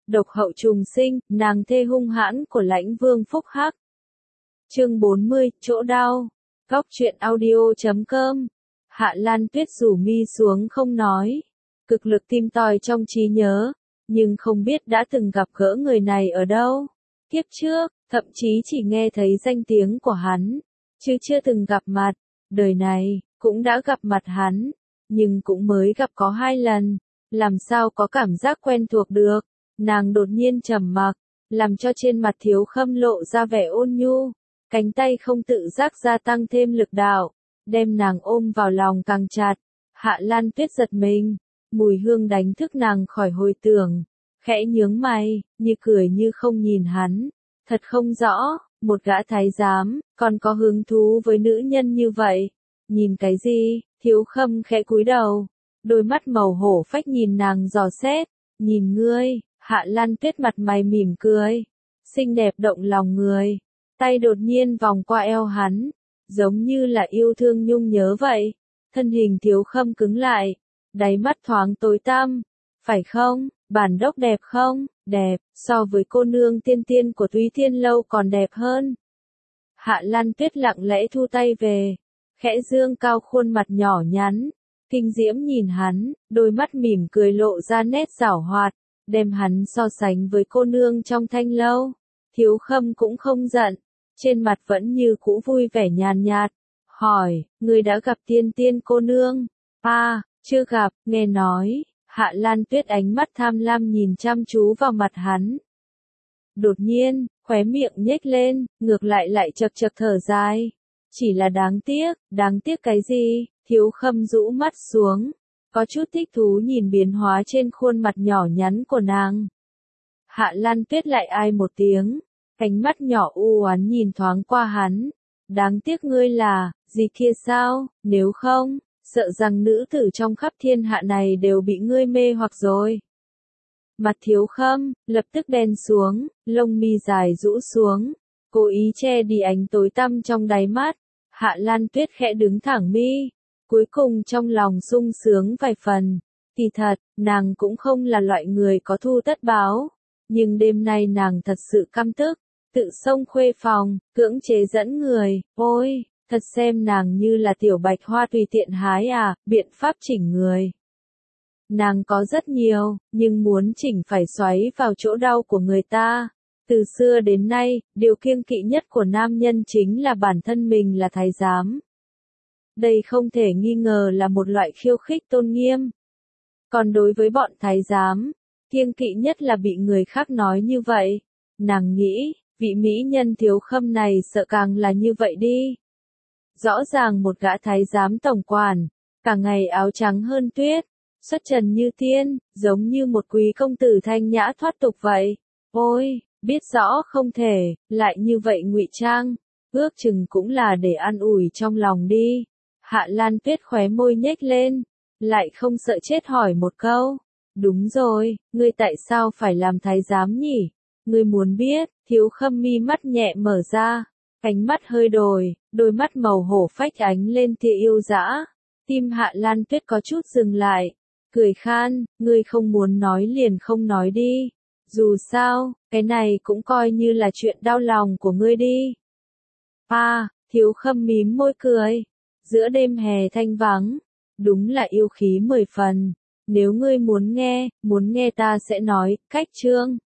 độc hậu trùng sinh, nàng thê hung hãn của Lãnh Vương Phúc Hắc. Chương 40, chỗ đau. Góc truyện audio.com. Hạ Lan Tuyết rủ mi xuống không nói, cực lực tìm tòi trong trí nhớ, nhưng không biết đã từng gặp gỡ người này ở đâu. Kiếp trước, thậm chí chỉ nghe thấy danh tiếng của hắn, chứ chưa từng gặp mặt. Đời này, cũng đã gặp mặt hắn, nhưng cũng mới gặp có 2 lần, làm sao có cảm giác quen thuộc được. Nàng đột nhiên trầm mặc, làm cho trên mặt Thiếu Khâm lộ ra vẻ ôn nhu, cánh tay không tự giác gia tăng thêm lực đạo, đem nàng ôm vào lòng càng chặt. Hạ Lan Tuyết giật mình, mùi hương đánh thức nàng khỏi hồi tưởng, khẽ nhướng mày, như cười như không nhìn hắn. Thật không rõ, một gã thái giám, còn có hứng thú với nữ nhân như vậy. Nhìn cái gì? Thiếu Khâm khẽ cúi đầu, đôi mắt màu hổ phách nhìn nàng dò xét. Nhìn ngươi. Hạ Lan Tuyết mặt mày mỉm cười, xinh đẹp động lòng người, tay đột nhiên vòng qua eo hắn, giống như là yêu thương nhung nhớ vậy. Thân hình Thiếu Khâm cứng lại, đáy mắt thoáng tối tăm. Phải không, bản đốc đẹp không? Đẹp, so với cô nương tiên tiên của Túy Thiên Lâu còn đẹp hơn. Hạ Lan Tuyết lặng lẽ thu tay về, khẽ dương cao khuôn mặt nhỏ nhắn, kinh diễm nhìn hắn, đôi mắt mỉm cười lộ ra nét giảo hoạt, đem hắn so sánh với cô nương trong Thanh Lâu. Thiếu Khâm cũng không giận, trên mặt vẫn như cũ vui vẻ nhàn nhạt, hỏi, ngươi đã gặp tiên tiên cô nương? Chưa gặp, nghe nói. Hạ Lan Tuyết ánh mắt tham lam nhìn chăm chú vào mặt hắn. Đột nhiên, khóe miệng nhếch lên, ngược lại chật chật thở dài. Chỉ là đáng tiếc cái gì? Thiếu Khâm rũ mắt xuống, có chút thích thú nhìn biến hóa trên khuôn mặt nhỏ nhắn của nàng. Hạ Lan Tuyết lại ai một tiếng, cánh mắt nhỏ u oán nhìn thoáng qua hắn. Đáng tiếc ngươi là, gì kia sao? Nếu không, sợ rằng nữ tử trong khắp thiên hạ này đều bị ngươi mê hoặc rồi. Mặt Thiếu Khâm lập tức đen xuống, lông mi dài rũ xuống, cố ý che đi ánh tối tăm trong đáy mắt. Hạ Lan Tuyết khẽ đứng thẳng mi, cuối cùng trong lòng sung sướng vài phần. Kỳ thật, nàng cũng không là loại người có thu tất báo, nhưng đêm nay nàng thật sự căm tức, tự xông khuê phòng, cưỡng chế dẫn người. Ôi, thật xem nàng như là tiểu bạch hoa tùy tiện hái biện pháp chỉnh người. Nàng có rất nhiều, nhưng muốn chỉnh phải xoáy vào chỗ đau của người ta. Từ xưa đến nay, điều kiêng kỵ nhất của nam nhân chính là bản thân mình là thái giám. Đây không thể nghi ngờ là một loại khiêu khích tôn nghiêm. Còn đối với bọn thái giám, kiêng kỵ nhất là bị người khác nói như vậy. Nàng nghĩ, vị mỹ nhân Thiếu Khâm này sợ càng là như vậy đi. Rõ ràng một gã thái giám tổng quản, cả ngày áo trắng hơn tuyết, xuất trần như tiên, giống như một quý công tử thanh nhã thoát tục vậy. Ôi, biết rõ không thể, lại như vậy ngụy trang, ước chừng cũng là để an ủi trong lòng đi. Hạ Lan Tuyết khóe môi nhếch lên, lại không sợ chết hỏi một câu. Đúng rồi, ngươi tại sao phải làm thái giám nhỉ? Ngươi muốn biết? Thiếu Khâm mi mắt nhẹ mở ra, cánh mắt hơi đổi, đôi mắt màu hổ phách ánh lên tia yêu dã. Tim Hạ Lan Tuyết có chút dừng lại, cười khan, ngươi không muốn nói liền không nói đi. Dù sao, cái này cũng coi như là chuyện đau lòng của ngươi đi. Thiếu Khâm mím môi cười. Giữa đêm hè thanh vắng, đúng là yêu khí 10 phần. Nếu ngươi muốn nghe ta sẽ nói, cách chương.